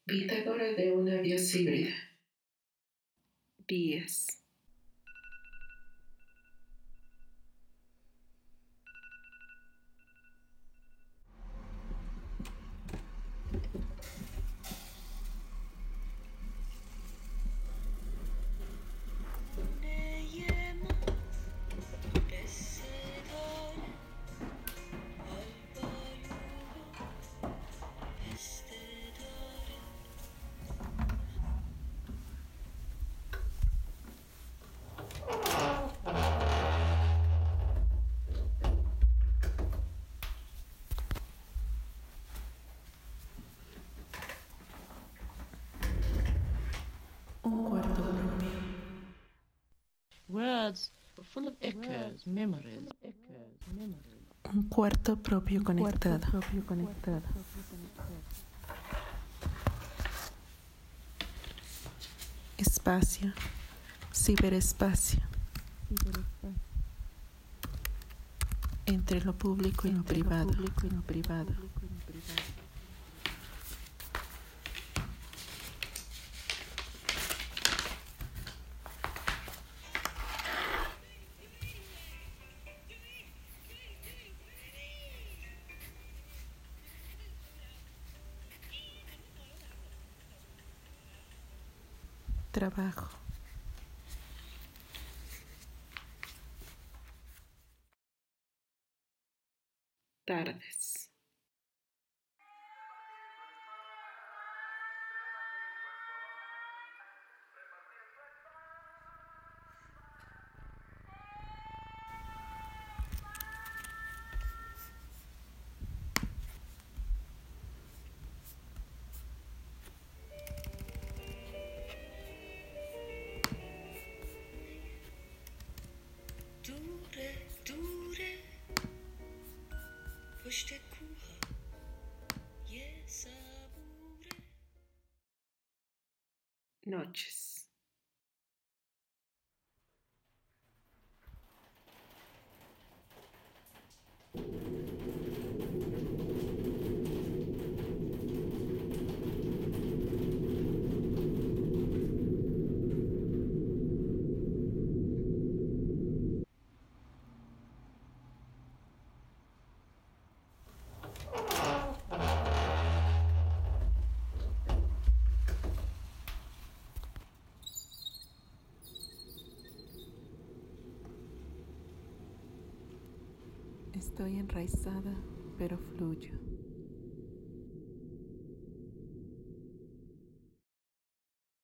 Bitácora de una bios híbrida. Vías. Un cuarto propio. Words full of echoes, memories. Un cuarto propio conectado. Espacio. Ciberespacio. Entre lo público y lo privado. Trabajo. Tardes. دوره پشت کوها یه صبوره. Noches. Estoy enraizada, pero fluyo.